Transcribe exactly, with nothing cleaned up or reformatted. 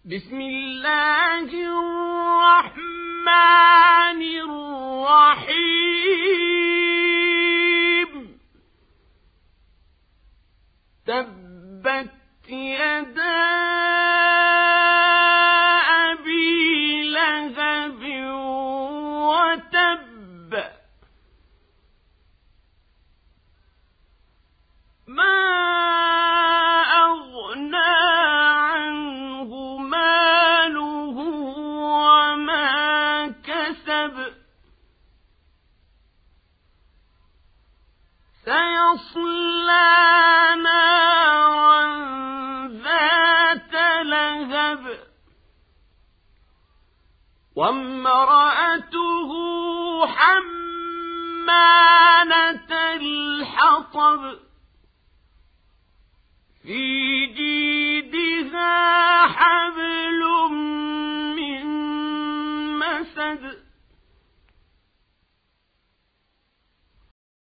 بسم الله الرحمن الرحيم تبت يدا أبي لهب وتب ما أغنى عنه ماله وما كسب سيصلى نارا ذات لهب وامرأته حمالة الحطب في جيدها حبل من مسد